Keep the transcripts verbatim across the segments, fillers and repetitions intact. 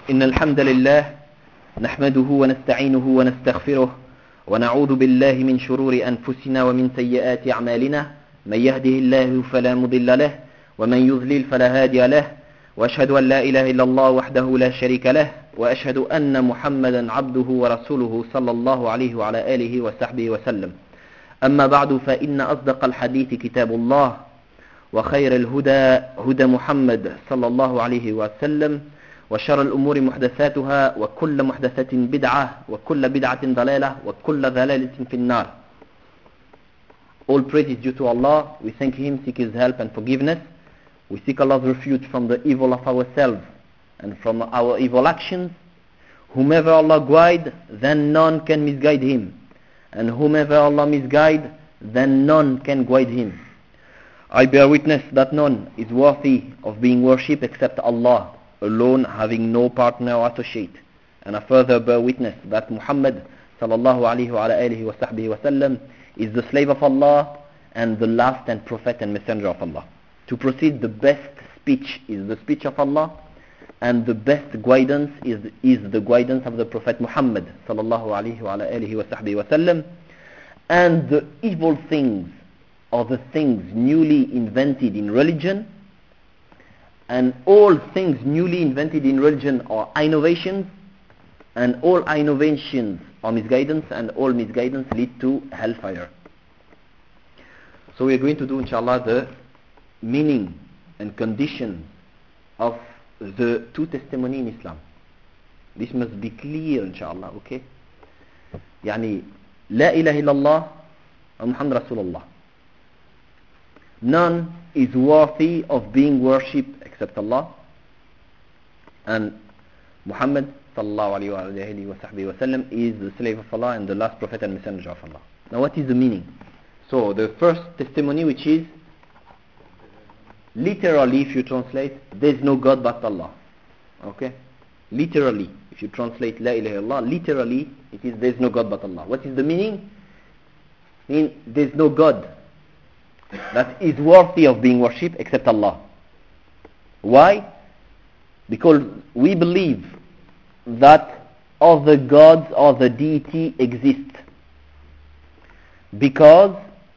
إن الحمد لله نحمده ونستعينه ونستغفره ونعوذ بالله من شرور أنفسنا ومن سيئات أعمالنا. من يهده الله فلا مضل له ومن يضلل فلا هادي له، وأشهد أن لا إله إلا الله وحده لا شريك له، وأشهد أن محمدا عبده ورسوله صلى الله عليه وعلى آله وصحبه وسلم. أما بعد، فإن أصدق الحديث كتاب الله، وخير الهدى هدى محمد صلى الله عليه وسلم، وشر الأمور محدثاتها، وكل محدثة بدعة، وكل بدعة ضلالة، وكل ضلالة في النار. All praise is due to Allah. We thank Him, seek His help and forgiveness. We seek Allah's refuge from the evil of ourselves and from our evil actions. Whomever Allah guide, then none can misguide him. And whomever Allah misguide, then none can guide him. I bear witness that none is worthy of being worshipped except Allah, alone, having no partner or associate. And I further bear witness that Muhammad sallallahu alayhi wa alihi wa sahbihi wa sallam is the slave of Allah and the last and prophet and messenger of Allah. To proceed, the best speech is the speech of Allah, and the best guidance is, is the guidance of the Prophet Muhammad sallallahu alayhi wa alihi wa sahbihi wa sallam. And the evil things are the things newly invented in religion, and all things newly invented in religion are innovations, and all innovations are misguidance, and all misguidance lead to hellfire. So we are going to do, inshallah, the meaning and conditions of the two testimony in Islam. This must be clear, inshallah, okay? يعني لا إله إلا الله ومحمد رسول الله. None is worthy of being worshipped except Allah, and Muhammad sallallahu alayhi wa sahbihi wa sallam is the slave of Allah and the last prophet and messenger of Allah. Now what is the meaning? So the first testimony, which is literally, if you translate, there is no God but Allah. Okay? Literally, if you translate La ilaha illallah, literally it is there is no God but Allah. What is the meaning? Mean there is no God that is worthy of being worshipped except Allah. Why? Because we believe that other gods or the deity exist. Because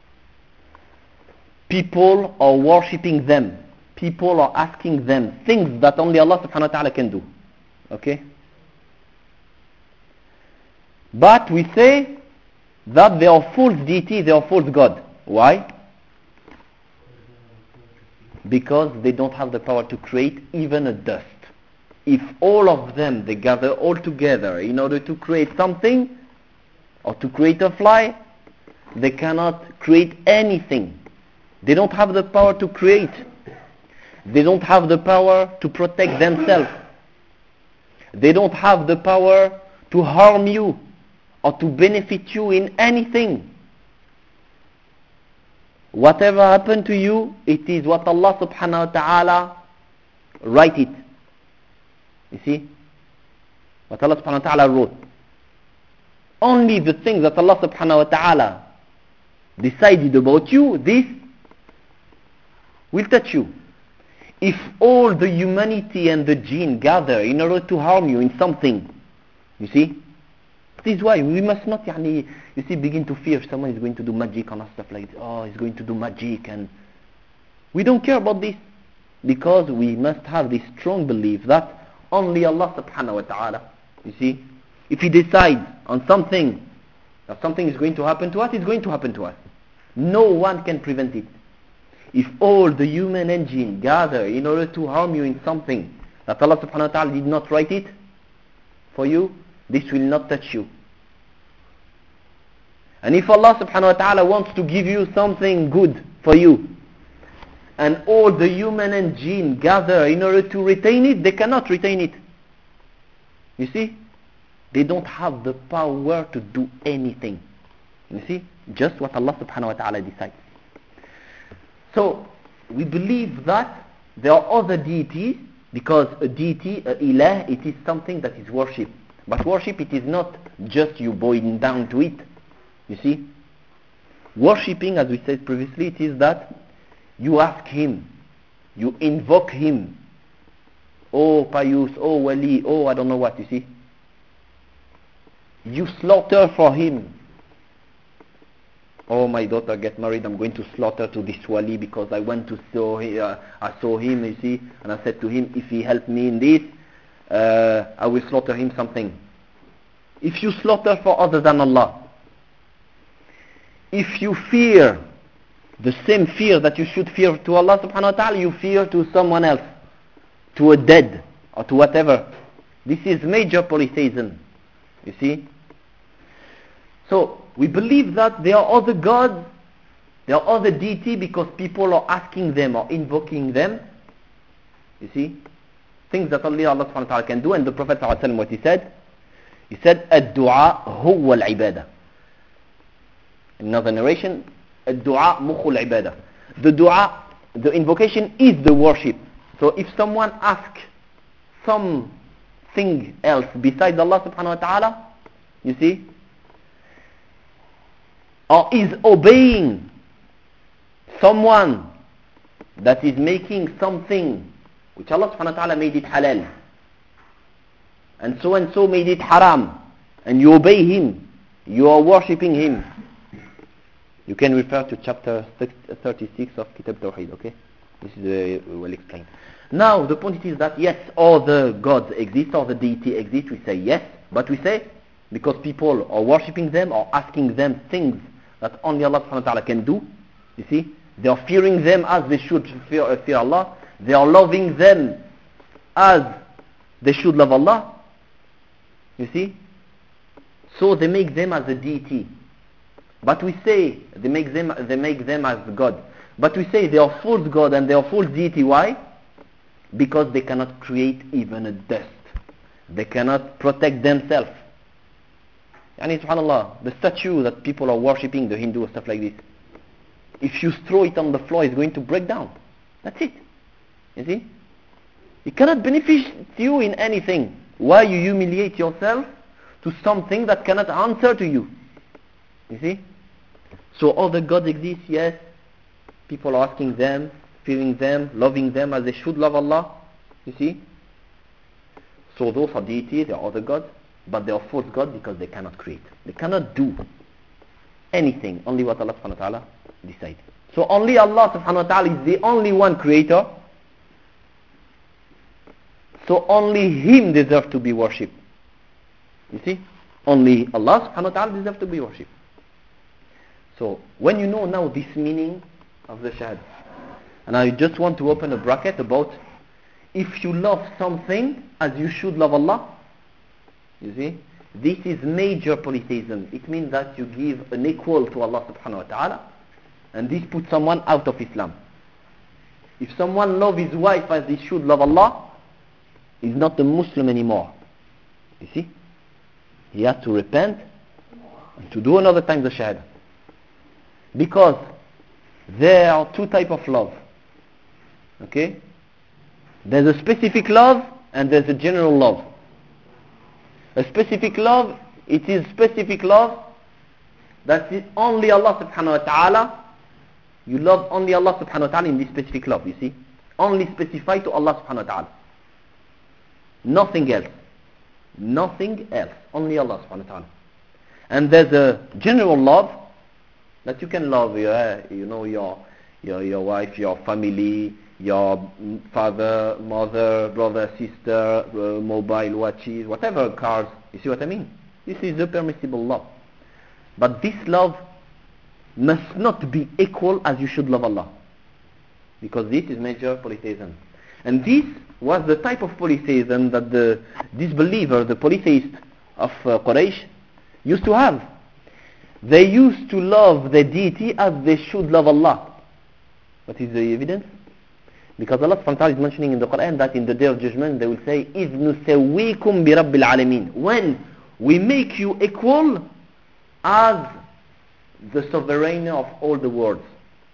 people are worshipping them. People are asking them things that only Allah subhanahu wa ta'ala can do. Okay? But we say that they are false deity, they are false God. Why? Because they don't have the power to create even a dust. If all of them, they gather all together in order to create something, or to create a fly, they cannot create anything. They don't have the power to create. They don't have the power to protect themselves. They don't have the power to harm you or to benefit you in anything. Whatever happened to you, it is what Allah subhanahu wa ta'ala write it. You see? What Allah subhanahu wa ta'ala wrote. Only the things that Allah subhanahu wa ta'ala decided about you, this will touch you. If all the humanity and the jinn gather in order to harm you in something, you see, this is why we must not, yani, you see, begin to fear someone is going to do magic and stuff like this. Oh, he's going to do magic, and we don't care about this, because we must have this strong belief that only Allah subhanahu wa ta'ala, you see, if He decides on something, that something is going to happen to us, it's going to happen to us. No one can prevent it. If all the human and jinn gather in order to harm you in something that Allah subhanahu wa ta'ala did not write it for you, this will not touch you. And if Allah subhanahu wa ta'ala wants to give you something good for you, and all the human and jinn gather in order to retain it, they cannot retain it. You see? They don't have the power to do anything. You see? Just what Allah subhanahu wa ta'ala decides. So, we believe that there are other deities, because a deity, a ilah, it is something that is worship. But worship, it is not just you bowing down to it. You see? Worshipping, as we said previously, it is that you ask Him, you invoke Him, oh Pius, oh Wali, oh I don't know what, you see. You slaughter for him. Oh, my daughter get married, I'm going to slaughter to this Wali because I went to saw him, uh, I saw him, you see, and I said to him, if he helped me in this, uh, I will slaughter him something. If you slaughter for other than Allah, if you fear the same fear that you should fear to Allah subhanahu wa ta'ala, you fear to someone else, to a dead, or to whatever. This is major polytheism, you see. So, we believe that there are other gods, there are other deity because people are asking them or invoking them. You see? Things that only Allah subhanahu wa ta'ala can do. And the Prophet sallallahu alaihi wasallam, what he said? He said, الدعاء هو العبادة. In another narration, الدعاء مخ العبادة. The dua, the invocation is the worship. So if someone asks something else besides Allah subhanahu wa ta'ala, you see, or is obeying someone that is making something which Allah subhanahu wa ta'ala made it halal, and so and so made it haram, and you obey him, you are worshipping him. You can refer to chapter thirty-six of Kitab Tawheed, okay? This is uh, well explained. Now the point is that yes, all the gods exist, all the deity exist, we say yes, but we say because people are worshipping them or asking them things that only Allah subhanahu wa ta'ala can do, you see, they are fearing them as they should fear, uh, fear Allah, they are loving them as they should love Allah, you see, so they make them as a deity. But we say they make them they make them as God. But we say they are false God and they are false deity. Why? Because they cannot create even a dust. They cannot protect themselves. Yani subhanallah, the statue that people are worshipping, the Hindu or stuff like this, if you throw it on the floor, it's going to break down. That's it. You see? It cannot benefit you in anything. Why you humiliate yourself to something that cannot answer to you? You see? So all the gods exist, yes. People are asking them, fearing them, loving them as they should love Allah. You see? So those are deities, they are other gods, but they are false gods because they cannot create. They cannot do anything, only what Allah subhanahu wa ta'ala decides. So only Allah subhanahu wa ta'ala is the only one creator. So only Him deserves to be worshipped. You see? Only Allah subhanahu wa ta'ala deserves to be worshipped. So when you know now this meaning of the Shahada, and I just want to open a bracket about if you love something as you should love Allah, you see, this is major polytheism. It means that you give an equal to Allah subhanahu wa ta'ala, and this puts someone out of Islam. If someone loves his wife as he should love Allah, he's not a Muslim anymore. You see, he has to repent and to do another time the Shahada. Because there are two types of love. Okay? There's a specific love and there's a general love. A specific love, it is specific love that is only Allah subhanahu wa ta'ala. You love only Allah subhanahu wa ta'ala in this specific love, you see. Only specified to Allah subhanahu wa ta'ala. Nothing else. Nothing else. Only Allah subhanahu wa ta'ala. And there's a general love that you can love your, you know, your, your, your wife, your family, your father, mother, brother, sister, uh, mobile watches, whatever, cars. You see what I mean? This is a permissible love. But this love must not be equal as you should love Allah. Because this is major polytheism. And this was the type of polytheism that the disbeliever, the polytheist of uh, Quraysh used to have. They used to love the deity as they should love Allah. What is the evidence? Because Allah subhanahu wa ta'ala is mentioning in the Quran that in the day of judgment they will say, إِذْ نُسَوِّيكُمْ بِرَبِّ الْعَالَمِينَ, when we make you equal as the sovereign of all the worlds.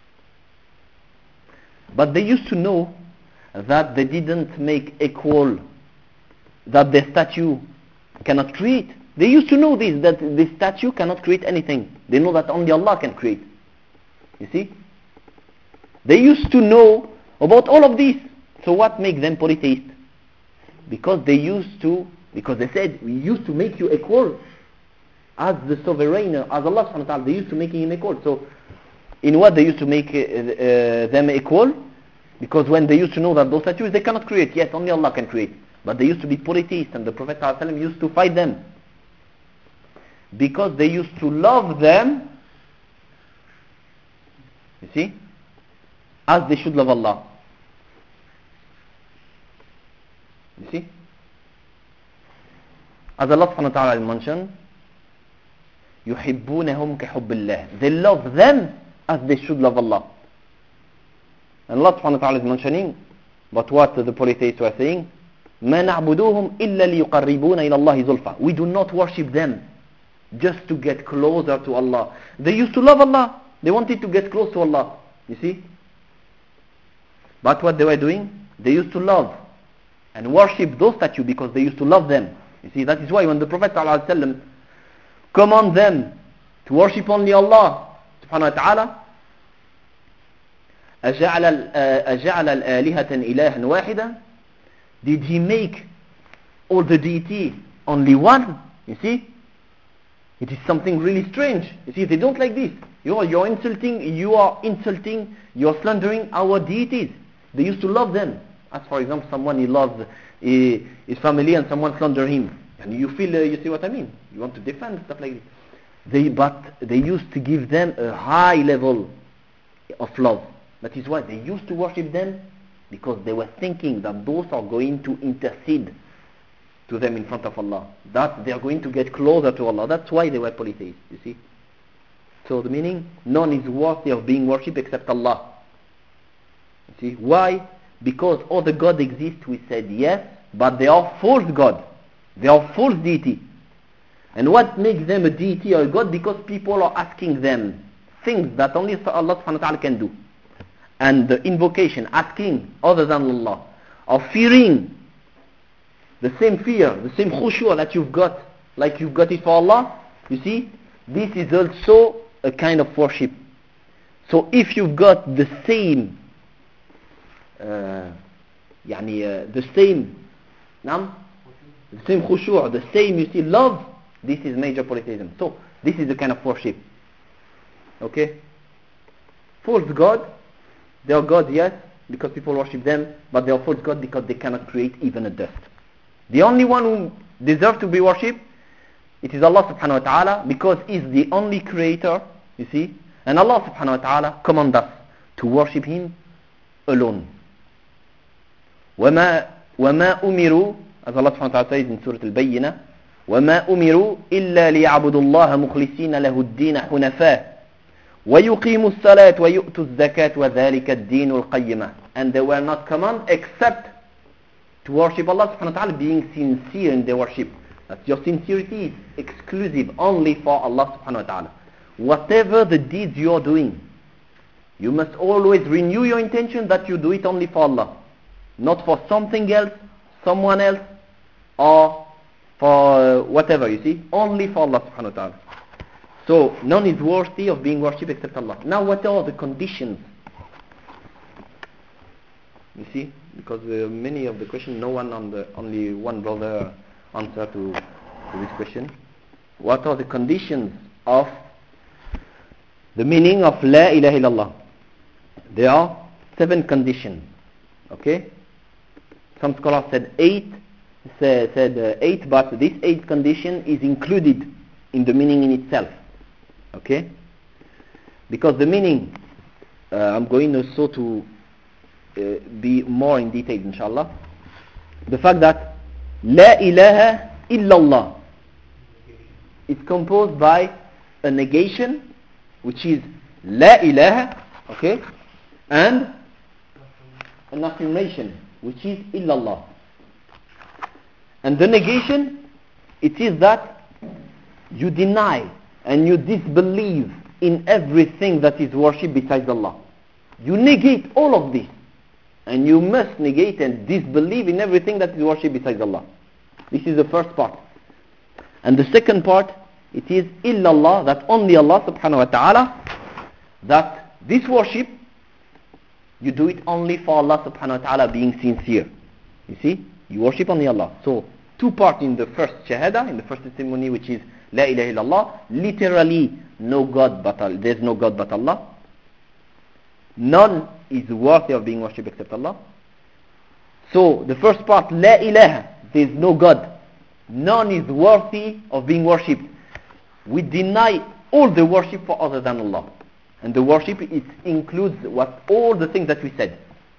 But they used to know that they didn't make equal, that the statue cannot create. They used to know this, that the statue cannot create anything. They know that only Allah can create. You see? They used to know about all of this. So what makes them polytheists? Because they used to, because they said, we used to make you equal as the sovereign, as Allah subhanahu wa ta'ala, they used to make him equal. So, in what they used to make uh, uh, them equal? Because when they used to know that those statues, they cannot create. Yes, only Allah can create. But they used to be polytheists, and the Prophet ﷺ used to fight them. Because they used to love them, you see, as they should love Allah. You see? As Allah subhanahu wa ta'ala mentioned, يُحِبُّونَهُمْ كَحُبِّ اللَّهِ. They love them as they should love Allah. And Allah subhanahu wa ta'ala is mentioning, but what the polytheists were saying, مَا نَعْبُدُوهُمْ إِلَّا لِيُقَرِّبُونَ إِلَى اللَّهِ زُلْفَى. We do not worship them just to get closer to Allah. They used to love Allah. They wanted to get close to Allah. You see? But what they were doing? They used to love and worship those statues because they used to love them. You see, that is why when the Prophet ﷺ command them to worship only Allah subhanahu wa ta'ala, أَجَعَلَ الْآلِهَةً إِلَهًا وَاحِدًا, did he make all the deity only one? You see? It is something really strange. You see, they don't like this. You are, you're insulting, you are insulting, you're slandering our deities. They used to love them. As for example, someone he loves uh, his family and someone slander him. And you feel, uh, you see what I mean? You want to defend, stuff like this. They, but they used to give them a high level of love. That is why they used to worship them, because they were thinking that those are going to intercede to them in front of Allah. That they are going to get closer to Allah. That's why they were polytheists, you see. So the meaning, none is worthy of being worshipped except Allah. You see, why? Because all the gods exist, we said yes, but they are false gods. They are false deity. And what makes them a deity or a god? Because people are asking them things that only Allah subhanahu wa ta'ala can do. And the invocation, asking other than Allah, or fearing the same fear, the same khushu' that you've got, like you've got it for Allah, you see, this is also a kind of worship. So if you've got the same uh, يعني, uh, the same نعم the same khushu', the same, you see, love, this is major polytheism. So this is the kind of worship. Okay? False God, they are gods, yes, because people worship them, but they are false God because they cannot create even a dust. The only one who deserves to be worshipped, it is Allah subhanahu wa ta'ala, because He is the only creator, you see, and Allah subhanahu wa ta'ala commands us to worship Him alone. وَمَا, وَمَا أُمِرُوا, as Allah subhanahu wa ta'ala says in Surah Al-Bayyinah, وَمَا أُمِرُوا إِلَّا لِيَعْبُدُوا اللَّهَ مُخْلِصِينَ لَهُ الدِّينَ حُنَفَاءَ وَيُقِيمُوا الصَّلَاةَ وَيُؤْتُوا الزَّكَاةَ وَذَلِكَ الدِّينُ الْقَيِّمَةِ. And they were not commanded except to worship Allah subhanahu wa ta'ala being sincere in their worship. That your sincerity is exclusive only for Allah subhanahu wa ta'ala. Whatever the deeds you are doing, you must always renew your intention that you do it only for Allah, not for something else, someone else, or for uh, whatever, you see, only for Allah subhanahu wa ta'ala. So none is worthy of being worshipped except Allah. Now what are the conditions? You see, because uh, many of the questions, no one on the, only one brother answer to, to this question. What are the conditions of the meaning of La ilaha illallah? There are seven conditions. Okay? Some scholars said eight, say, said uh, eight, but this eighth condition is included in the meaning in itself. Okay? Because the meaning, uh, I'm going also to uh, be more in detail, inshallah. The fact that La ilaha illallah is composed by a negation, which is La ilaha, okay, and an affirmation, which is illallah. And the negation, it is that you deny and you disbelieve in everything that is worshipped besides Allah. You negate all of this, and you must negate and disbelieve in everything that is worshipped besides Allah. This is the first part. And the second part, it is illallah, that only Allah subhanahu wa ta'ala, that this worship, you do it only for Allah subhanahu wa ta'ala being sincere. You see? You worship only Allah. So, two parts in the first shahada, in the first testimony, which is La ilaha illallah, literally no God but Allah. There's no God but Allah. None is worthy of being worshipped except Allah. So, the first part, La ilaha, there's no God. None is worthy of being worshipped. We deny all the worship for other than Allah. And the worship, it includes what all the things that we said.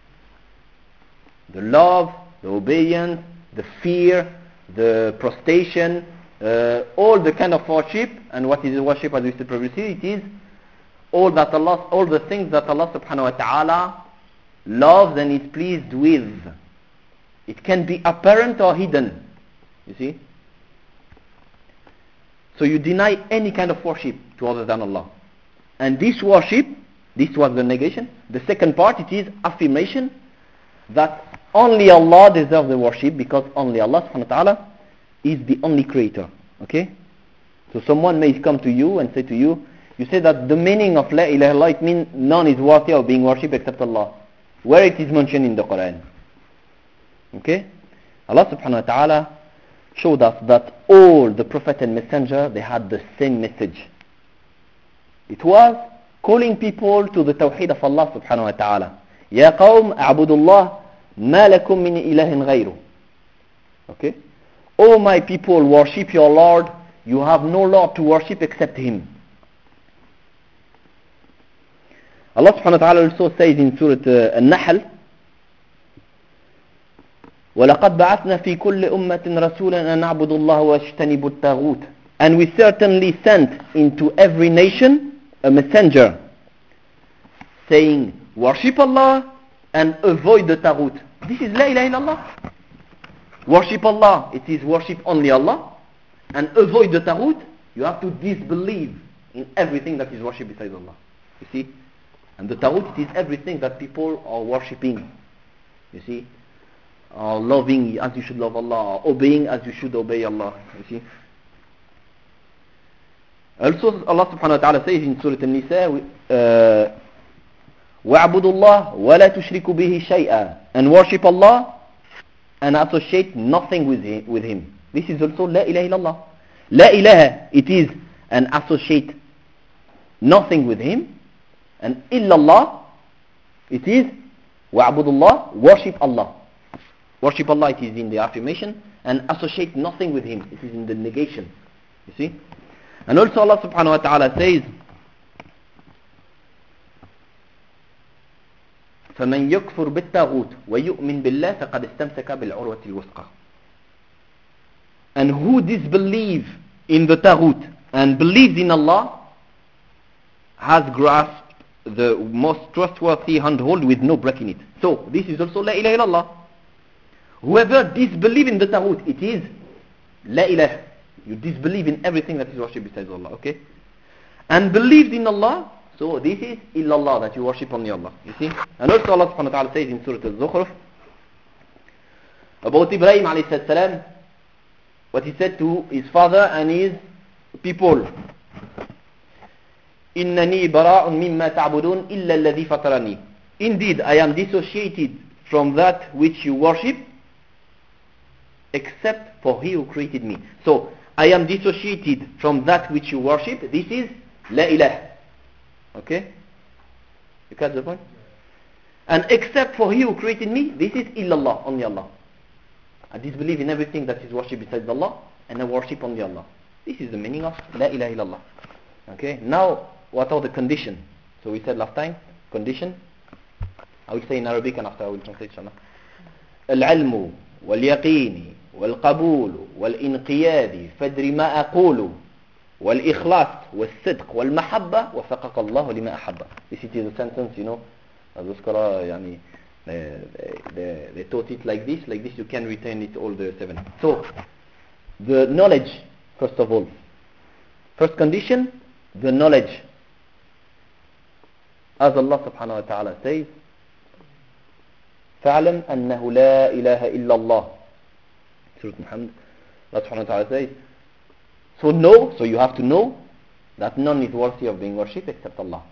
The love, the obedience, the fear, the prostration, uh, all the kind of worship. And what is worship, as we said previously? It is all that Allah, all the things that Allah subhanahu wa ta'ala loves and is pleased with. It can be apparent or hidden. You see? So you deny any kind of worship to other than Allah. And this worship, this was the negation. The second part, it is affirmation that only Allah deserves the worship, because only Allah subhanahu wa ta'ala is the only creator. Okay? So someone may come to you and say to you, you say that the meaning of La ilaha illallah, it means none is worthy of being worshipped except Allah. Where it is mentioned in the Quran. Okay? Allah subhanahu wa ta'ala showed us that all the Prophet and Messenger, they had the same message. It was calling people to the Tawheed of Allah subhanahu wa ta'ala. Ya qawm a'budullah ma lakum min ilahin ghayru. Okay? O my people, worship your Lord. You have no Lord to worship except Him. Allah subhanahu wa ta'ala also says in Surah uh, An-Nahl, وَلَقَدْ بَعَثْنَا فِي كُلِّ أُمَّةٍ رَسُولًا أَنْ نَعْبُدُ اللَّهَ وَاجْتَنِبُوا الطَّاغُوتَ. And we certainly sent into every nation a messenger saying, worship Allah and avoid the taghut. This is La ilaha illallah. Worship Allah, it is worship only Allah, and avoid the taghut. You have to disbelieve in everything that is worship besides Allah. You see? And the taghut, it is everything that people are worshipping. You see? Or loving as you should love Allah, or obeying as you should obey Allah. You see? Also Allah subhanahu wa ta'ala says in Surah An-Nisa, uh, وَاعْبُدُوا اللَّهَ وَلَا تُشْرِكُوا بِهِ شَيْئًا, and worship Allah and associate nothing with him, with him. This is also La ilaha illallah. La ilaha, it is an associate nothing with him, and illallah, it is وَاعْبُدُوا اللَّهَ, worship Allah. Worship Allah, it is in the affirmation, and associate nothing with him, it is in the negation. You see? And also Allah subhanahu wa ta'ala says, فَمَنْ يَكْفُرْ بِالتَّاغُوتِ وَيُؤْمِنْ بِاللَّهِ فَقَدْ اسْتَمْسَكَ بِالْعُرْوَةِ الْوُثْقَى. And who disbelieves in the taghut and believes in Allah has grasped the most trustworthy handhold with no break in it. So this is also La ilaha illallah. Whoever disbelieves in the taghut, it is La ilaha. You disbelieve in everything that is worshipped besides Allah, okay? And believed in Allah, so this is illallah, that you worship only Allah, you see? And also Allah subhanahu wa ta'ala says in Surah Al-Zukhruf about Ibrahim alayhi salam, what he said to his father and his people. إِنَّنِي بَرَاءٌ مِمَّا تَعْبُدُونَ إِلَّا الَّذِي فَطَرَنِي. Indeed, I am dissociated from that which you worship, except for he who created me. So, I am dissociated from that which you worship. This is La ilaha. Okay? You catch the point? And except for he who created me, this is illallah, only Allah. I disbelieve in everything that is worshipped besides Allah, and I worship only Allah. This is the meaning of La ilaha illallah. Okay? Now, what are the conditions? So we said last time, condition. I will say in Arabic and after I will translate inshallah. Al-ilmu wal-yaqini والقبول والإنقياد فدر ما أقول والإخلاص والصدق والمحبة وفقك الله لما أحب. This is a sentence, you know, as the scholar يعني, they, they, they taught it like this, like this you can retain it all the seven. So, the knowledge, first of all. First condition, the knowledge. As Allah subhanahu wa ta'ala says, فَعْلَمْ أَنَّهُ لَا إِلَهَ إِلَّا اللَّهِ. Surah Muhammad, Allah subhanahu wa ta'ala says, so know, so you have to know that none is worthy of being worshipped except Allah.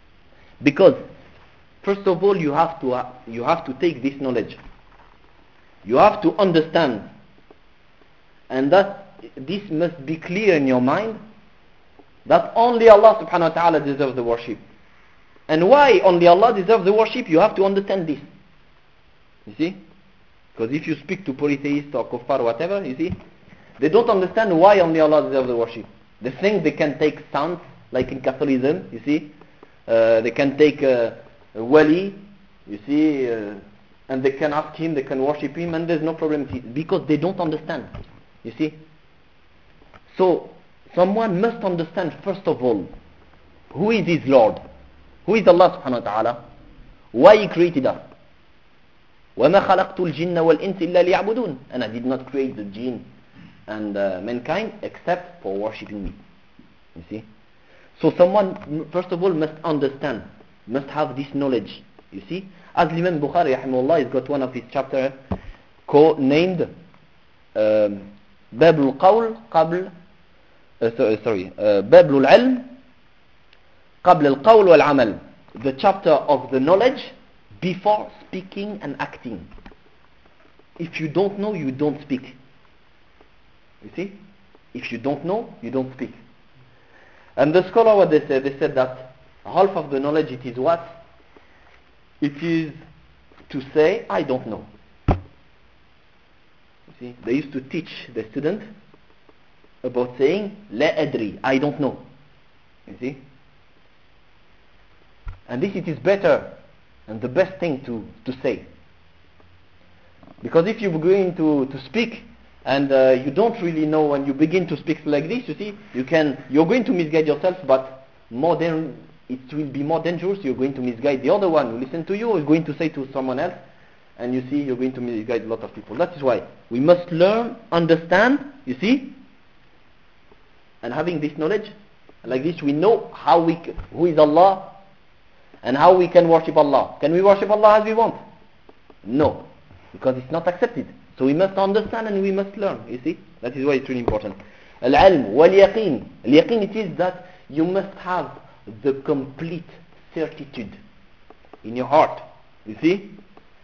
Because, first of all, you have to uh, you have to take this knowledge. You have to understand. And that this must be clear in your mind that only Allah subhanahu wa ta'ala deserves the worship. And why only Allah deserves the worship? You have to understand this. You see? Because if you speak to polytheists or kuffar or whatever, you see, they don't understand why only Allah deserves the worship. They think they can take saints, like in Catholicism, you see. Uh, they can take uh, a wali, you see, uh, and they can ask him, they can worship him, and there's no problem, because they don't understand, you see. So, someone must understand first of all, who is his Lord? Who is Allah subhanahu wa ta'ala? Why He created us? وَمَا خَلَقْتُ الْجِنَّ وَالْإِنسِ إِلَّا لِيَعْبُدُونَ. And I did not create the jinn and uh, mankind except for worshipping me. You see? So someone, first of all, must understand, must have this knowledge. You see? As Imam Bukhari, rahimahullah, has got one of his chapters named um, باب القول قبل uh, sorry uh, باب العلم قبل القول والعمل, the chapter of the knowledge before speaking and acting. If you don't know, you don't speak. You see? If you don't know, you don't speak. And the scholar, what they said, they said that half of the knowledge, it is what? It is to say, I don't know. You see? They used to teach the student about saying, لا أدري, I don't know. You see? And this, it is better and the best thing to, to say. Because if you're going to, to speak and uh, you don't really know, when you begin to speak like this, you see, you can, you're going to misguide yourself, but more than, it will be more dangerous. You're going to misguide the other one who listen to you, or is going to say to someone else, and you see, you're going to misguide a lot of people. That is why we must learn, understand, you see, and having this knowledge, like this, we know how we, who is Allah, and how we can worship Allah. Can we worship Allah as we want? No, because it's not accepted. So we must understand and we must learn. You see, that is why it's really important. Al-ilm wal-yaqeen. Al-yaqeen, it is that you must have the complete certitude in your heart. You see,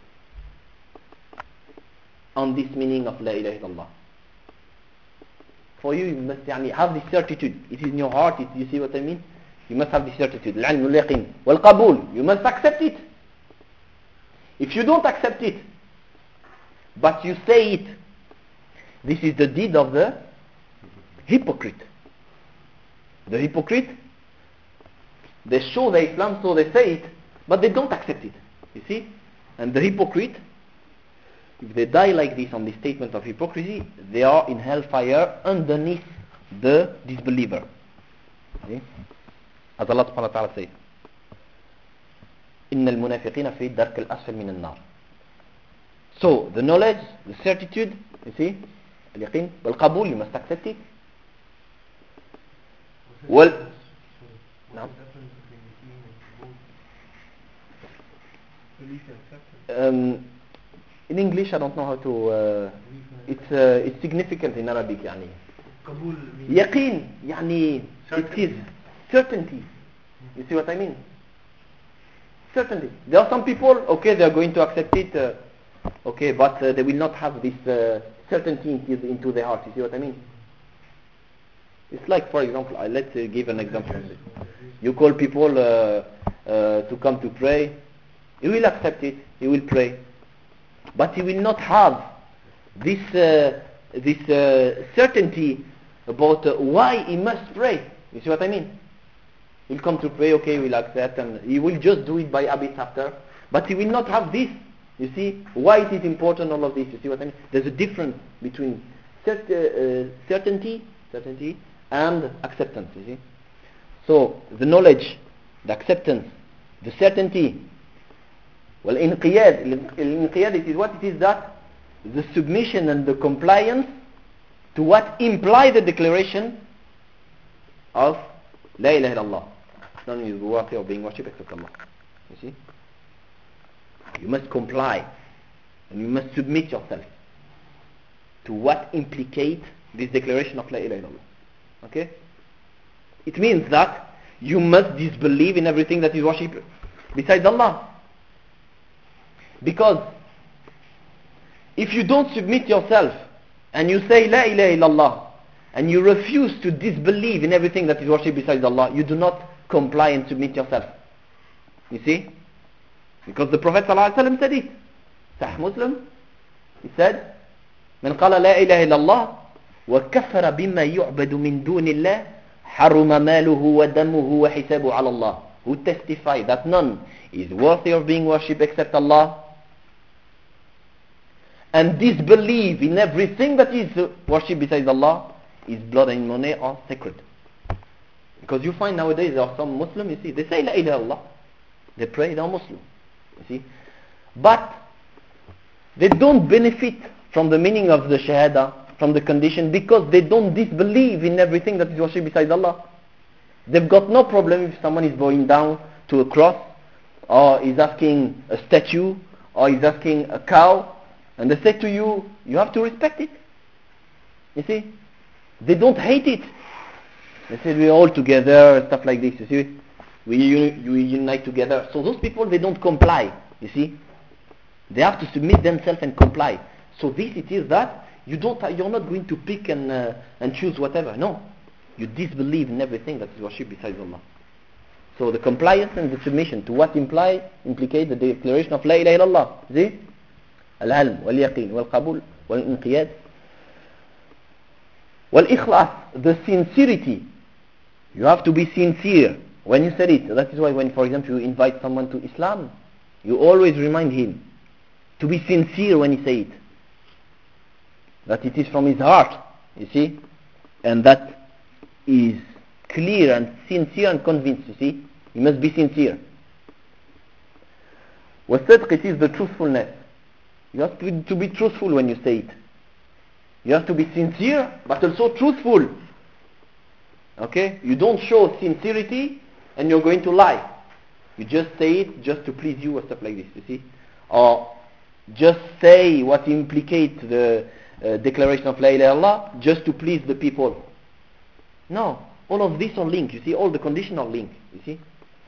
on this meaning of La ilaha illallah. For you, you must yani, have this certitude. It is in your heart. It, you see what I mean? You must have this certitude. Al-ilm wal-yaqeen. Wal-qabul. You must accept it. If you don't accept it, but you say it, this is the deed of the hypocrite. The hypocrite, they show the Islam, so they say it, but they don't accept it. You see? And the hypocrite, if they die like this on the statement of hypocrisy, they are in hellfire underneath the disbeliever. See? As Allah subhanahu wa ta'ala says, إِنَّ الْمُنَافِقِينَ فِي الدَّرْكِ الْأَسْفَلِ مِنَ النَّارِ. So, the knowledge, the certitude, you see, al-yaqeen, wal-qabul, you must accept it. Well, no. Um, in English, I don't know how to, uh, it's, uh, it's significant in Arabic, yani. Yaqeen, yani, it is certainty. You see what I mean? Certainty. There are some people, okay, they are going to accept it, uh, okay, but uh, they will not have this uh, certainty into, into their heart. You see what I mean? It's like, for example, uh, let's uh, give an example. You call people uh, uh, to come to pray. He will accept it. He will pray, but he will not have this uh, this uh, certainty about uh, why he must pray. You see what I mean? He'll come to pray. Okay, he will accept, and he will just do it by habit after. But he will not have this. You see, why it is important, all of this. You see what I mean? There's a difference between cert uh, certainty, certainty and acceptance, you see. So, the knowledge, the acceptance, the certainty, well, inqiyad, inqiyad, it is what it is that? The submission and the compliance to what imply the declaration of La ilaha illallah. None is worthy of being worshipped except Allah. You see? You must comply and you must submit yourself to what implicate this declaration of La ilaha illallah. Okay? It means that you must disbelieve in everything that is worshipped besides Allah. Because If you don't submit yourself and you say La ilaha illallah and you refuse to disbelieve in everything that is worshipped besides Allah, you do not comply and submit yourself. You see? Because the Prophet ﷺ said it. Sahih Muslim, he said, من قال لا إله إلا الله وكفر بما يعبد من دون الله حرم ماله ودمه وحسابه على الله. Who testify that none is worthy of being worshipped except Allah, and disbelieve in everything that is worshipped besides Allah, his blood and money are sacred. Because you find nowadays there are some Muslims, you see, they say La ilaha illallah, they pray, they are Muslim, you see, but they don't benefit from the meaning of the Shahada, from the condition, because they don't disbelieve in everything that is worshipped besides Allah. They've got no problem if someone is bowing down to a cross, or is asking a statue, or is asking a cow, and they say to you, you have to respect it. You see? They don't hate it. They say we're all together, stuff like this, you see? We, uni- we unite together. So those people, they don't comply, you see? They have to submit themselves and comply. So this it is that you don't, you're not going to pick and, uh, and choose whatever. No. You disbelieve in everything that is worshipped besides Allah. So the compliance and the submission to what imply, implicate the declaration of La ilaha illallah. See? Al-ilm, wal-yaqeen, wal-qabul, wal-inqiyad. Wal-ikhlas, the sincerity. You have to be sincere when you say it. That is why when, for example, you invite someone to Islam, you always remind him to be sincere when he say it. That it is from his heart, you see? And that is clear and sincere and convinced, you see? You must be sincere. وَالصَّدْقِ, it is the truthfulness. You have to be, to be truthful when you say it. You have to be sincere, but also truthful. Okay? You don't show sincerity and you're going to lie. You just say it just to please you or stuff like this, you see? Or just say what implicates the uh, declaration of La ilaha illallah just to please the people. No, all of these are linked, you see, all the conditions are linked, you see.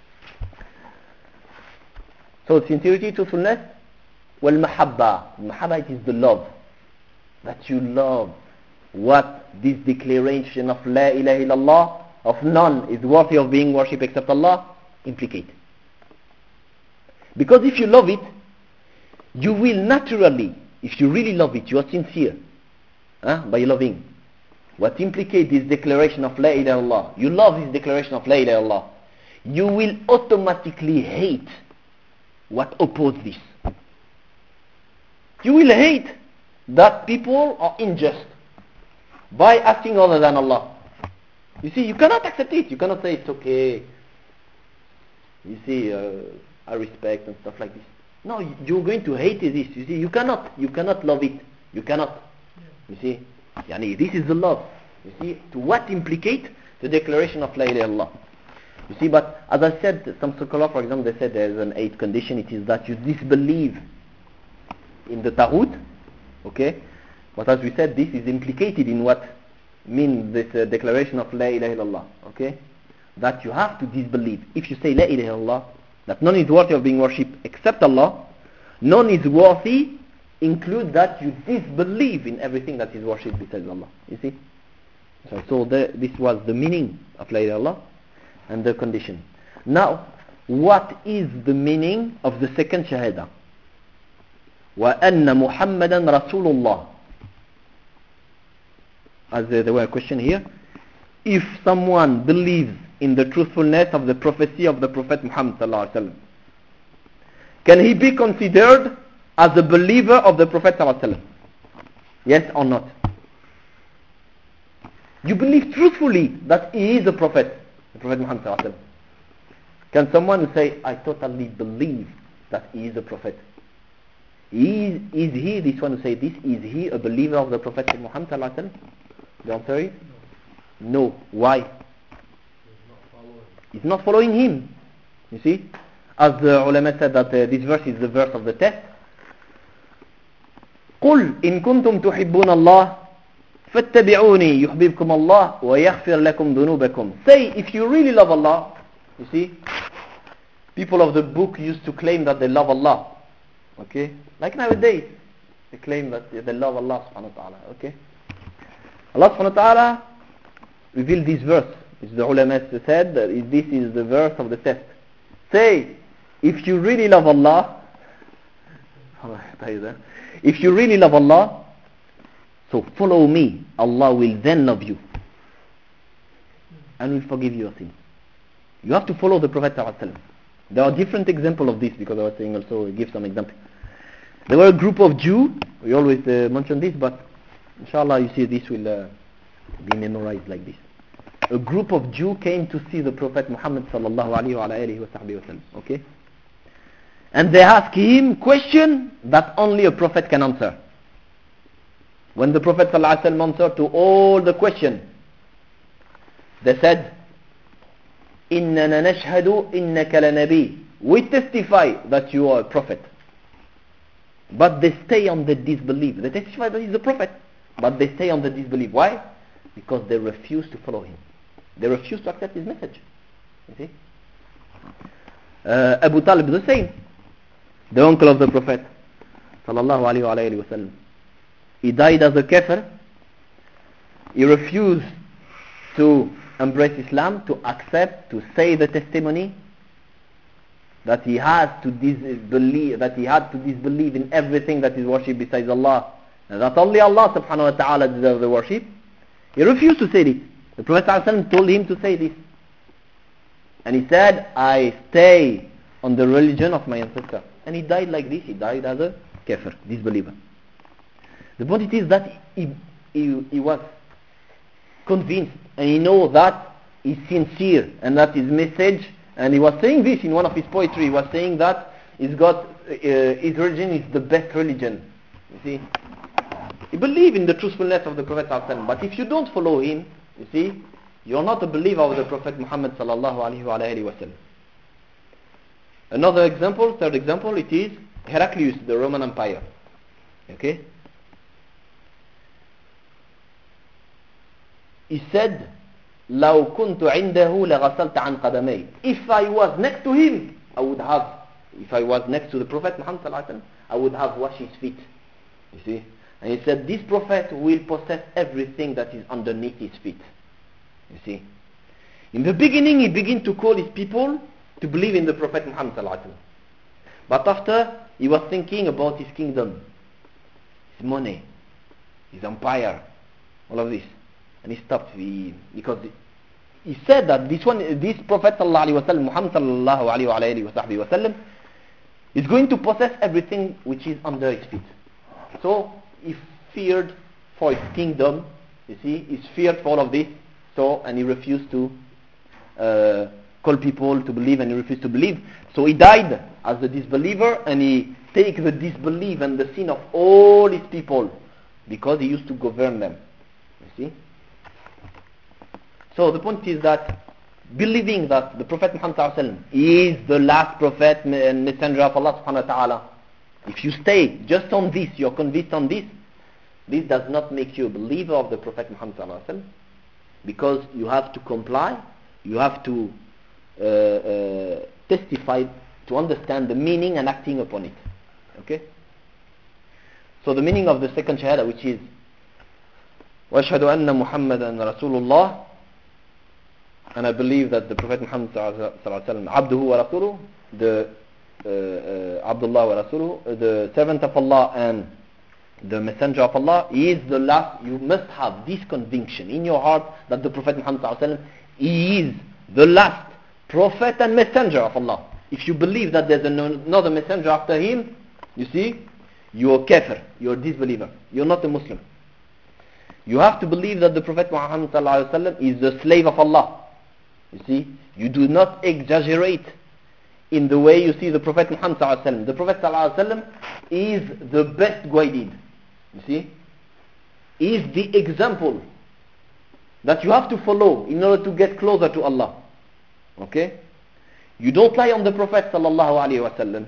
So sincerity, truthfulness, wal-mahabba. Mahabba, it is the love. That you love what this declaration of La ilaha illallah, of none is worthy of being worshipped except Allah, implicate. Because if you love it, you will naturally, if you really love it, you are sincere, huh, by loving what implicates this declaration of La ilaha illallah, you love this declaration of La ilaha illallah, you will automatically hate what opposes this. You will hate that people are unjust by acting other than Allah. You see, you cannot accept it. You cannot say it's okay. You see, uh, I respect and stuff like this. No, you're going to hate this. You see, you cannot. You cannot love it. You cannot. You see, yani, this is the love. You see, to what implicate the declaration of La ilaha illallah. You see, but as I said, some scholars, for example, they said there is an eighth condition. It is that you disbelieve in the Taghut. Okay, but as we said, this is implicated in what means this uh, declaration of La ilaha illallah. Okay, that you have to disbelieve. If you say La ilaha illallah, that none is worthy of being worshipped except Allah, none is worthy include that you disbelieve in everything that is worshipped besides Allah. You see? So, so the, this was the meaning of La ilaha illallah and the condition. Now, what is the meaning of the second shahada? وَأَنَّ مُحَمَّدًا رَسُولُ اللَّهِ. As uh, there were a question here. If someone believes in the truthfulness of the prophecy of the Prophet Muhammad sallallahu alaihi wasallam, can he be considered as a believer of the Prophet sallallahu alaihi wasallam? Yes or not? You believe truthfully that he is a prophet, the Prophet Muhammad sallallahu alaihi wasallam. Can someone say, I totally believe that he is a prophet? Is, is he, this one who say this, is he a believer of the Prophet Muhammad sallallahu alaihi wasallam? The answer is no. Why? He's not following him. You see? As the ulama said that uh, this verse is the verse of the test. قُلْ إِن كُنْتُمْ تُحِبُّونَ اللَّهِ فَاتَّبِعُونِي يُحْبِبْكُمَ اللَّهُ وَيَغْفِرْ لَكُمْ ذُنُوبَكُمْ. Say, if you really love Allah, you see, people of the book used to claim that they love Allah. Okay? Like nowadays. They claim that they love Allah subhanahu wa ta'ala. Okay? Allah subhanahu wa ta'ala revealed this verse. As the ulama said, that this is the verse of the test. Say, if you really love Allah, if you really love Allah, so follow me. Allah will then love you and will forgive your sins. You have to follow the Prophet ﷺ. There are different examples of this, because I was saying also, give some examples. There were a group of Jews, we always uh, mention this, but inshallah you see this will uh, be memorized like this. A group of Jews came to see the Prophet Muhammad sallallahu alayhi wa alayhi wa sallam, okay? And they asked him question that only a Prophet can answer. When the Prophet sallallahu alayhi wa sallam answered to all the questions, they said, إِنَّنَا نَشْهَدُ إِنَّكَ لَنَبِي. We testify that you are a prophet. But they stay on the disbelief. They testify that he's a prophet, but they stay on the disbelief. Why? Because they refuse to follow him. They refuse to accept his message. You see? Uh, Abu Talib the same. The uncle of the Prophet sallallahu alayhi wa alayhi wa sallam. He died as a kafir. He refused to embrace Islam, to accept, to say the testimony that he had to disbelieve, that he had to disbelieve in everything that is worshipped besides Allah, and that only Allah subhanahu wa ta'ala deserves the worship. He refused to say this. The Prophet ﷺ told him to say this, and he said, I stay on the religion of my ancestor. And he died like this. He died as a kafir, disbeliever. The point is that he, he, he was convinced, and he knows that he's sincere and that his message, and he was saying this in one of his poetry, he was saying that he's got, uh, his religion is the best religion. You see, he believes in the truthfulness of the Prophet ﷺ, but if you don't follow him, you see, you're not a believer of the Prophet Muhammad sallallahu alaihi wa alihi wasallam. Another example, third example, it is Heraclius, the Roman Empire. Okay? He said, لو كنت عنده لغسلت عن قدمي. If I was next to him, I would have, if I was next to the Prophet Muhammad sallallahu alaihi wasallam, I would have washed his feet. You see? And he said, this Prophet will possess everything that is underneath his feet. You see? In the beginning, he began to call his people to believe in the Prophet Muhammad sallallahu alaihi wasallam. But after, he was thinking about his kingdom, his money, his empire, all of this. And he stopped, he, because he said that this one, this Prophet sallallahu alaihi wasallam, Muhammad sallallahu alaihi wasallam, is going to possess everything which is under his feet. So he feared for his kingdom. You see, he feared for all of this. So, and he refused to uh, call people to believe, and he refused to believe. So he died as a disbeliever, and he take the disbelief and the sin of all his people, because he used to govern them. You see. So the point is that believing that the Prophet Muhammad sallallahu alaihi wasallam is the last prophet and messenger of Allah subhanahu wa ta'ala, if you stay just on this, you're convinced on this, this does not make you a believer of the Prophet Muhammad sallallahu alaihi wasallam, because you have to comply, you have to uh, uh, testify to understand the meaning and acting upon it. Okay? So the meaning of the second shahada, which is وَأَشْهَدُ أَنَّ مُحَمَّدًا رَسُولُ اللَّهِ, and I believe that the Prophet Muhammad sallallahu alaihi wasallam, Abduhu wa Rasuluhu, the uh, uh, Abdullah wa Rasuluhu, the servant of Allah and the messenger of Allah, he is the last. You must have this conviction in your heart that the Prophet Muhammad sallallahu alaihi wasallam, he is the last prophet and messenger of Allah. If you believe that there's another messenger after him, you see, you're kafir, you're a disbeliever, you're not a Muslim. You have to believe that the Prophet Muhammad sallallahu alaihi wasallam is the slave of Allah. You see, you do not exaggerate in the way you see the Prophet Muhammad sallallahu alaihi wasallam. The Prophet sallallahu alaihi wasallam is the best guided. You see, he is the example that you have to follow in order to get closer to Allah. Okay? You don't lie on the Prophet sallallahu alaihi wasallam,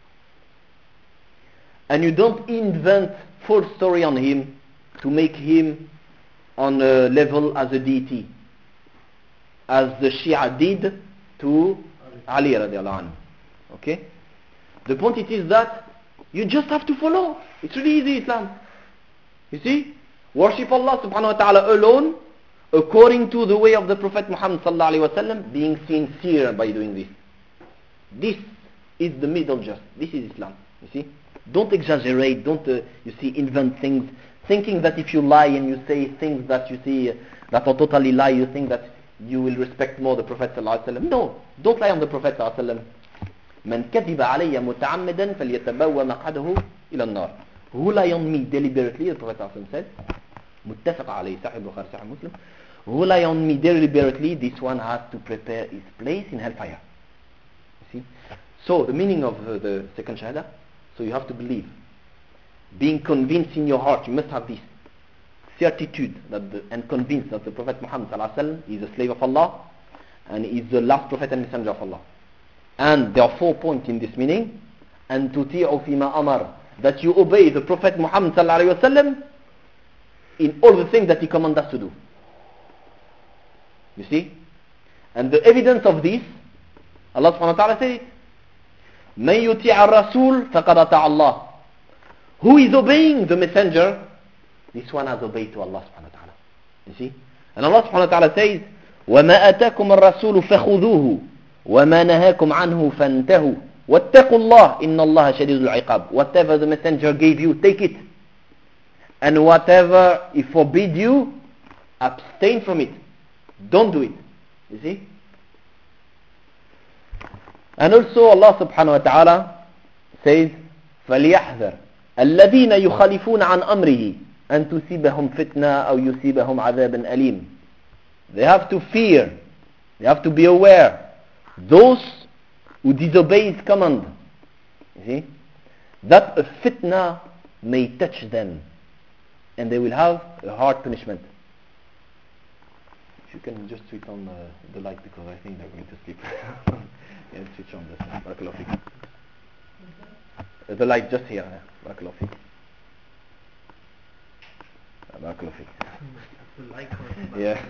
and you don't invent false story on him to make him on a level as a deity, as the Shia did to Ali radiallahu anhu. Okay? The point it is that You just have to follow. It's really easy, Islam. You see? Worship Allah subhanahu wa ta'ala alone, according to the way of the Prophet Muhammad sallallahu alayhi wa sallam, being sincere by doing this. This is the middle just. This is Islam. You see? Don't exaggerate. Don't, uh, you see, invent things. Thinking that if you lie and you say things that you see uh, that are totally lie, you think that you will respect more the Prophet sallallahu alayhi wa sallam. No. Don't lie on the Prophet sallallahu alayhi wa sallam. من كذب علي متعمدا فليتبوأ مقعده إلى النار. Who lie on me deliberately, the Prophet ﷺ said, متفق عليه صحيح البخاري صحيح مسلم. Who lie on me deliberately, this one has to prepare his place in hellfire. You see? So the meaning of uh, the second shahada, so you have to believe. Being convinced in your heart, you must have this certitude that the, and convinced that the Prophet Muhammad ﷺ is a slave of Allah and is the last Prophet and Messenger of Allah. And there are four points in this meaning. أن تطيعوا فيما أمر, that you obey the Prophet Muhammad sallallahu alaihi wasallam in all the things that he commanded us to do. You see? And the evidence of this, Allah subhanahu wa ta'ala said, مَن يُطِيعَ الرَّسُولَ فَقَدْ أَطَاعَ اللَّهِ. Who is obeying the messenger? This one has obeyed to Allah subhanahu wa ta'ala. You see? And Allah subhanahu wa ta'ala says, وَمَا أَتَاكُمُ الرَّسُولُ فَخُذُوهُ وَمَا نَهَاكُمْ عَنْهُ فَانْتَهُوا وَاتَّقُوا اللَّهِ إِنَّ اللَّهَ شَدِيدُ الْعِقَابِ. Whatever the messenger gave you, take it. And whatever he forbid you, abstain from it. Don't do it. You see? And also Allah subhanahu wa ta'ala says, فَلْيَحْذَرْ الَّذِينَ يُخَالِفُونَ عَنْ أَمْرِهِ أَن تُصِيبَهُمْ فِتْنَةٌ أَوْ يُصِيبَهُمْ عَذَابٌ أَلِيمٌ. They have to fear. They have to be aware. Those who disobey his command, you see, that a fitna may touch them and they will have a hard punishment. If you can just switch on uh, the light, because I think they're going to sleep. Yeah, switch on this. Barakallahu feek. Uh, the light just here. Barakallahu feek. Uh, Barakallahu feek. Yeah.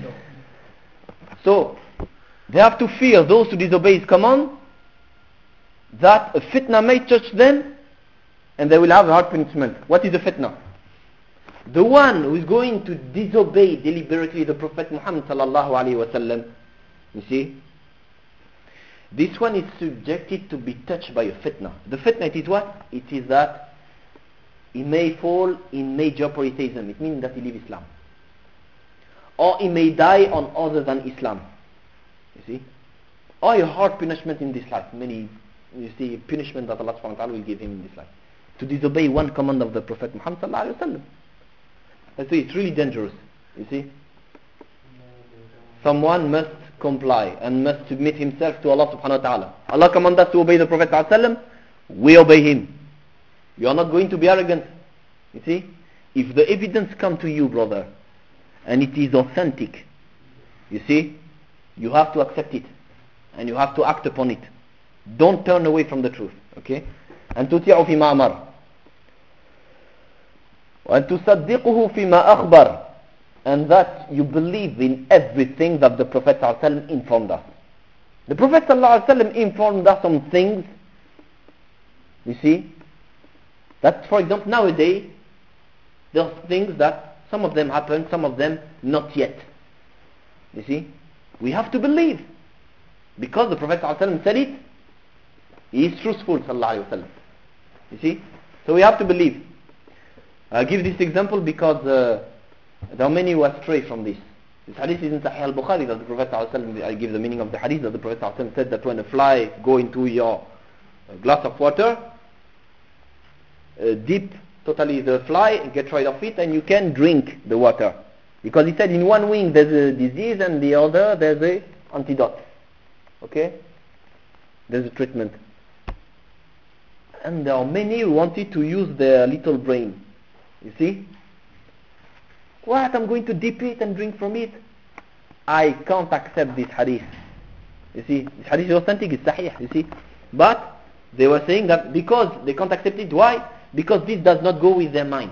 So they have to fear those who disobey his command, that a fitna may touch them and they will have a hard punishment. What is a fitna? The one who is going to disobey deliberately the Prophet Muhammad sallallahu alaihi wasallam, you see, this one is subjected to be touched by a fitna. The fitna, it is what? It is that he may fall in major polytheism. It means that he leaves Islam. Or he may die on other than Islam. You see? Or a hard punishment in this life. Many, you see, punishment that Allah subhanahu wa ta'ala will give him in this life. To disobey one command of the Prophet Muhammad sallallahu alaihi wasallam. I see, it's really dangerous. You see? Someone must comply and must submit himself to Allah subhanahu wa ta'ala. Allah commands us to obey the Prophet sallallahu alaihi wasallam. We obey him. You are not going to be arrogant. You see? If the evidence come to you, brother, and it is authentic, you see, you have to accept it and you have to act upon it. Don't turn away from the truth. Okay? أن تطيعوا فيما أمر وأن تصدقه فيما أخبر, and that you believe in everything that the Prophet ﷺ informed us. The Prophet ﷺ informed us on things, you see, that, for example, nowadays there are things that some of them happen, some of them not yet. You see, we have to believe because the Prophet ﷺ said it. He is truthful, sallallahu alaihi wasallam. You see, so we have to believe. I give this example because uh, there are many who astray from this. This hadith is in Sahih al-Bukhari that the Prophet ﷺ, I give the meaning of the hadith, that the Prophet ﷺ said that when a fly go into your glass of water, uh, dip totally the fly, get rid of it, and you can drink the water. Because he said in one wing there's a disease and the other there's a antidote. Okay? There's a treatment. And there are many who wanted to use their little brain. You see? What? I'm going to dip it and drink from it? I can't accept this hadith. You see? This hadith is authentic, it's sahih, you see? But they were saying that because they can't accept it, why? Because this does not go with their mind.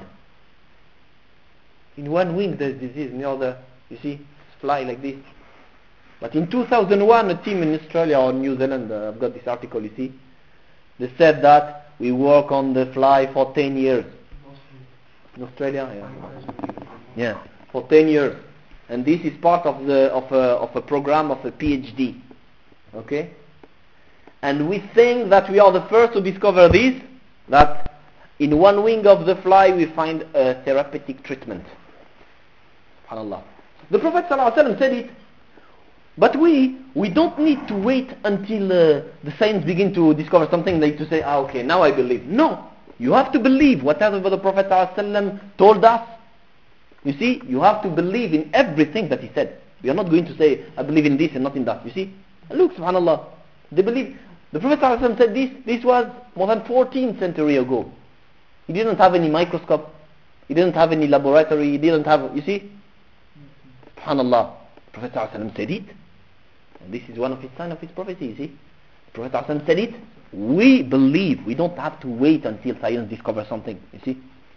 In one wing there's disease, in the other, you see, fly like this. But in two thousand one, a team in Australia or New Zealand, uh, I've got this article, you see, they said that we work on the fly for ten years. In Australia, yeah. Yeah, for ten years. And this is part of the of a of a program of a PhD. Okay? And we think that we are the first to discover this, that in one wing of the fly we find a therapeutic treatment. SubhanAllah. The Prophet ﷺ said it, but we we don't need to wait until uh, the science begin to discover something like to say, ah, okay, now I believe. No, you have to believe whatever the Prophet ﷺ told us. You see, you have to believe in everything that he said. You are not going to say, I believe in this and not in that. You see, look, SubhanAllah, they believe. The Prophet ﷺ said this, this was more than fourteenth century ago. He didn't have any microscope. He didn't have any laboratory. He didn't have, you see. SubhanAllah, the Prophet ﷺ said it. And this is one of his signs of his prophecy, you see. The Prophet ﷺ said it. We believe. We don't have to wait until science discovers something, you see.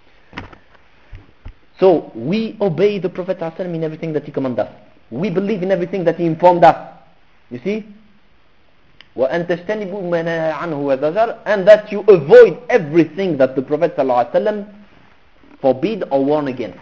So, we obey the Prophet ﷺ in everything that he commanded us. We believe in everything that he informed us. You see. وَأَن تَجْتَنِبُوا مَا نَهَى عَنْهُ وَزَجَرَ, and that you avoid everything that the Prophet ﷺ forbid or warn against.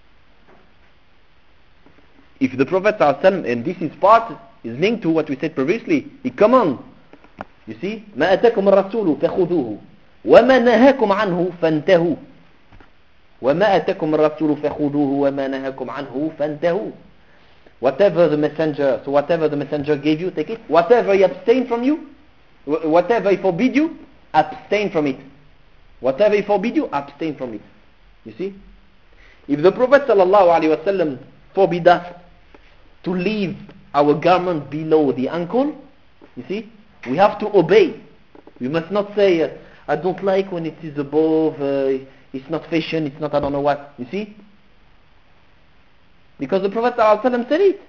If the Prophet ﷺ, and this is part, is linked to what we said previously, he commands. You see, مَا أَتَاكُمُ الرَّسُولُ فَخُذُوهُ وَمَا نَهَاكُمْ عَنْهُ فَانْتَهُوا وَمَا أَتَاكُمُ الرَّسُولُ فَخُذُوهُ وَمَا نَهَاكُمْ عَنْهُ فَانْتَهُوا. Whatever the messenger, so whatever the messenger gave you, take it. Whatever he abstained from you, whatever he forbid you, abstain from it. Whatever he forbid you, abstain from it. You see? If the Prophet ﷺ forbid us to leave our garment below the ankle, you see, we have to obey. We must not say, uh, I don't like when it is above, uh, it's not fashion, it's not I don't know what. You see? Because the Prophet ﷺ said it.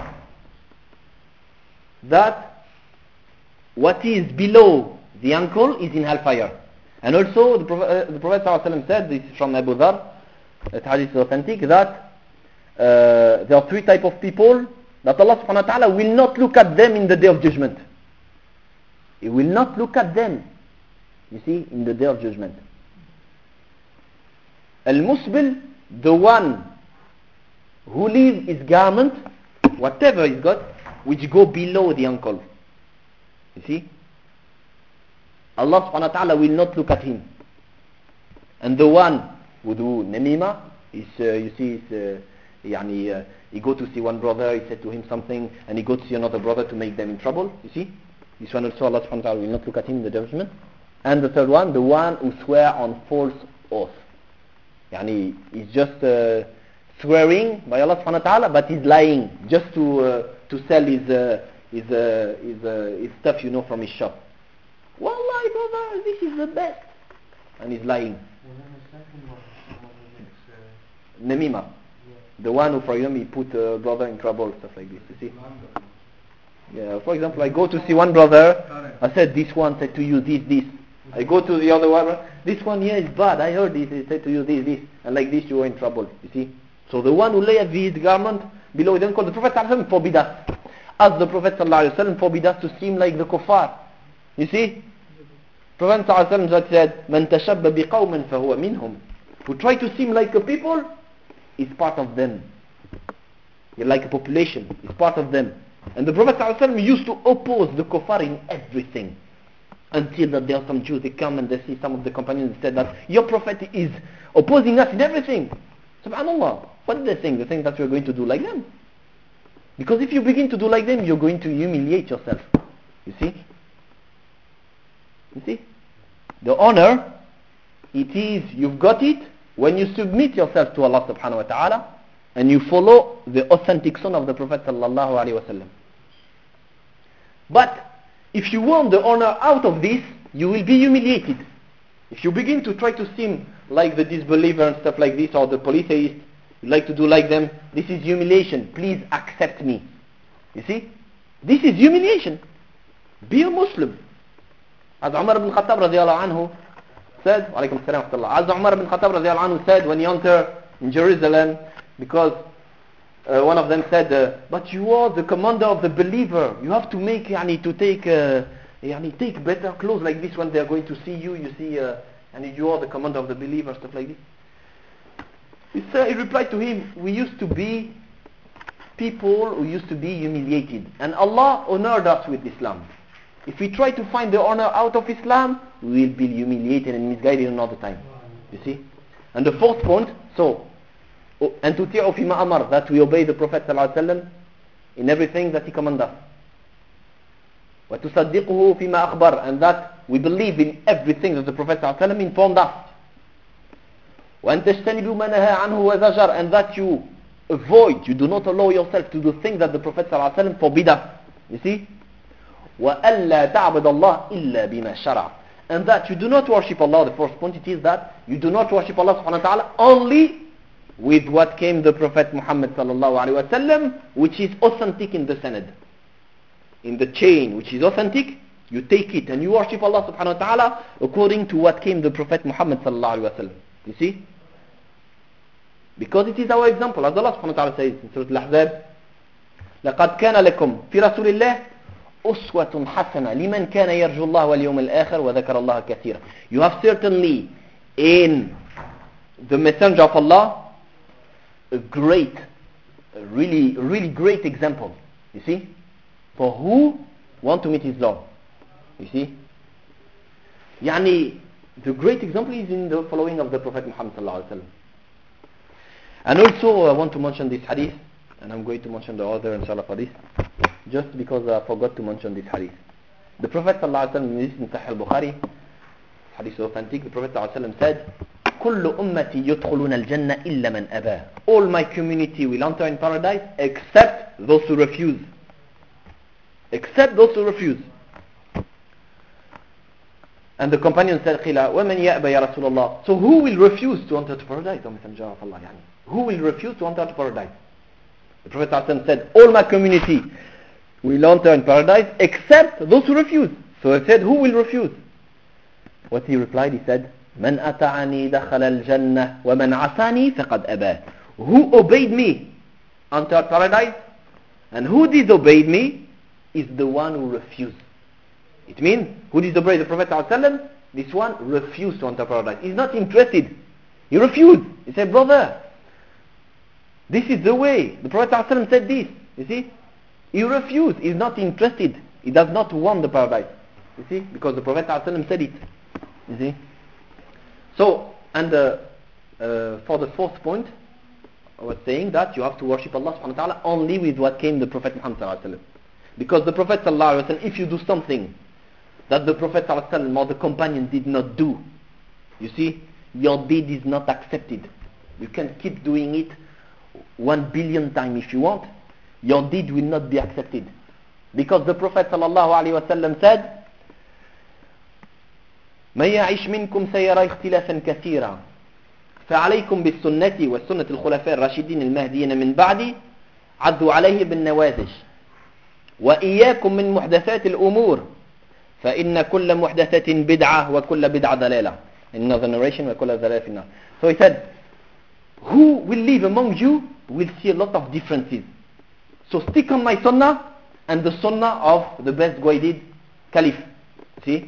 That what is below the ankle is in hellfire. And also the Prophet, uh, the Prophet ﷺ said, this is from Abu Dhar, that hadith is authentic, that uh, there are three types of people that Allah subhanahu wa ta'ala will not look at them in the day of judgment. He will not look at them, you see, in the day of judgment. Al-Musbil, the one who leaves his garment, whatever he's got, which go below the ankle. You see? Allah subhanahu wa ta'ala will not look at him. And the one who do namima, is, uh, you see, is, uh, yani, uh, he go to see one brother, he said to him something, and he go to see another brother to make them in trouble. You see? This one also Allah subhanahu wa ta'ala will not look at him in the judgment. And the third one, the one who swear on false oath. Yani, he's just uh, swearing by Allah subhanahu wa ta'ala, but he's lying just to uh, to sell his uh, his uh, his, uh, his stuff, you know, from his shop. Wallahi, brother, this is the best, and he's lying. And then the second one, the one who makes, uh, Namima, yeah. The one who, for example, he put a brother in trouble, stuff like this. You see? Yeah. For example, I go to see one brother. I said, this one said to you this, this. I go to the other one. This one here is bad. I heard this. He said to you this, this, and like this you are in trouble. You see? So the one who lay his garment below them, called the Prophet ﷺ forbid us, as the Prophet ﷺ forbid us to seem like the kuffar. You see? Prophet ﷺ said, "Man tashabba biqawmin fahuwa minhum." Who try to seem like a people is part of them. You're like a population, is part of them. And the Prophet ﷺ used to oppose the kuffar in everything. Until that there are some Jews, they come and they see some of the companions and said that your Prophet is opposing us in everything. Subhanallah. What do they think? They think that you're going to do like them. Because if you begin to do like them, you're going to humiliate yourself. You see? You see? The honor, it is, you've got it when you submit yourself to Allah subhanahu wa ta'ala and you follow the authentic sunnah of the Prophet sallallahu alayhi wa sallam. But if you want the honor out of this, you will be humiliated. If you begin to try to seem like the disbeliever and stuff like this, or the polytheist, you like to do like them, this is humiliation. Please accept me. You see? This is humiliation. Be a Muslim. As Umar ibn Khattab radiallahu anhu said, alaykum assalam wa rahmatullah. As Umar ibn Khattab radiallahu anhu said when he entered in Jerusalem, because uh, one of them said, uh, but you are the commander of the believer. You have to make, yani, to take uh, يعني take better clothes like this when they are going to see you, you see, uh, and you are the commander of the believers, stuff like this. He, said, he replied to him, we used to be people who used to be humiliated, and Allah honored us with Islam. If we try to find the honor out of Islam, we will be humiliated and misguided another time. You see? And the fourth point, so, and to تطيعوا فيما أمر, that we obey the Prophet ﷺ in everything that he commanded us. وتصدقه فيما أخبر, and that we believe in everything that the Prophet ﷺ informed us. وأن تجتنبوا ما نهى عنه وزجر, and that you avoid, you do not allow yourself to do things that the Prophet ﷺ forbid us. You see? وألا تعبد الله إلا بما شرع, and that you do not worship Allah. The first point it is that you do not worship Allah subhanahu wa ta'ala only with what came the Prophet Muhammad sallallahu alaihi wasallam, which is authentic in the sanad, in the chain, which is authentic. You take it and you worship Allah subhanahu wa ta'ala according to what came the Prophet Muhammad sallallahu alaihi wasallam. You see? Because it is our example, as Allah subhanahu wa ta'ala says in Surah Al-Ahzab, لقد كان لكم في رسول الله أسوة حسنة لمن كان يرجو الله واليوم الآخر وذكر الله كثيرا. You have certainly in the messenger of Allah a great, a really, really great example. You see? For who want to meet his Lord. You see? يعني the great example is in the following of the Prophet Muhammad sallallahu alaihi wasallam. And also I want to mention this hadith, and I'm going to mention the other inshallah hadith, just because I forgot to mention this hadith. The Prophet sallallahu alaihi wasallam, in Sahih al-Bukhari, hadith authentic, the Prophet sallallahu alaihi wasallam said, كل أمتي يدخلون الجنة إلا من أبى. All my community will enter in paradise except those who refuse. Except those who refuse. And the companion said, قِيلَ وَمَنْ يَأْبَى يَا رَسُولَ اللَّهِ. So who will refuse to enter to paradise, O Messenger of Allah? Yani, who will refuse to enter to paradise? The Prophet ﷺ said, all my community will enter in paradise except those who refuse. So he said, who will refuse? What he replied, he said, مَنْ أَطَعَنِي دَخَلَ الْجَنَّةِ وَمَنْ عَصَانِي فَقَدْ أَبَى. Who obeyed me entered paradise, and who disobeyed me is the one who refused. It means, who disobeyed the Prophet ﷺ? This one refused to enter paradise. He's not interested. He refused. He said, brother, this is the way. The Prophet ﷺ said this. You see? He refused. He's not interested. He does not want the paradise. You see? Because the Prophet ﷺ said it. You see? So, and uh, uh, for the fourth point, I was saying that you have to worship Allah subhanahu wa ta'ala only with what came the Prophet Muhammad sallallahu alaihi wasallam. Because the Prophet sallallahu alaihi wasallam, if you do something that the Prophet sallallahu alaihi wasallam or the companion did not do, you see, your deed is not accepted. You can keep doing it one billion times if you want, your deed will not be accepted. Because the Prophet sallallahu alaihi wasallam said, من يعيش منكم سيرى اختلافا كثيرا فعليكم بالسنة والسنة الخلفاء الراشدين المهديين من بعدي عضوا عليه بالنواجذ وإياكم من محدثات الأمور فإن كل محدثة بدعة وكل بدعة ضلالة. In another narration, وكل ضلالة في النار. So he said, who will live among you will see a lot of differences. So stick on my sunnah and the sunnah of the best guided caliph. See?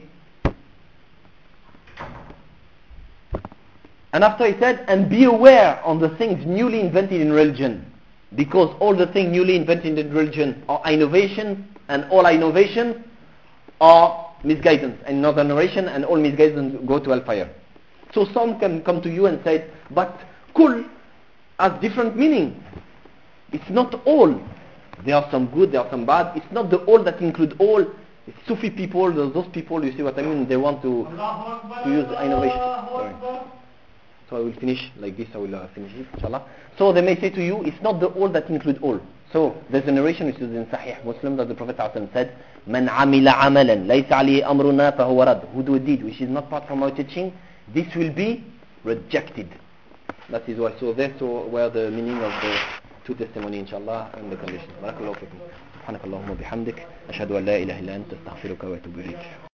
And after he said, and be aware on the things newly invented in religion, because all the things newly invented in religion are innovation, and all innovation are misguidance. And another narration, and all misguidance go to hellfire. So some can come to you and say, but kul has different meaning. It's not all. There are some good, there are some bad. It's not the all that include all. It's Sufi people, those, those people, you see what I mean? They want to, to use innovation. Sorry. So I will finish like this, I will uh, finish it, inshallah. So they may say to you, it's not the all that include all. So there's a narration which is in Sahih Muslim that the Prophet ﷺ said, من عمل عملا ليس عليه أمرنا فهو رد. Who do a deed which is not part from our teaching, this will be rejected. That is why. So that's where the meaning of the two testimony, inshallah, and the condition. بارك الله فيكم. سبحانك اللهم وبحمدك أشهد أن لا إله إلا أنت أستغفرك وأتوب إليك.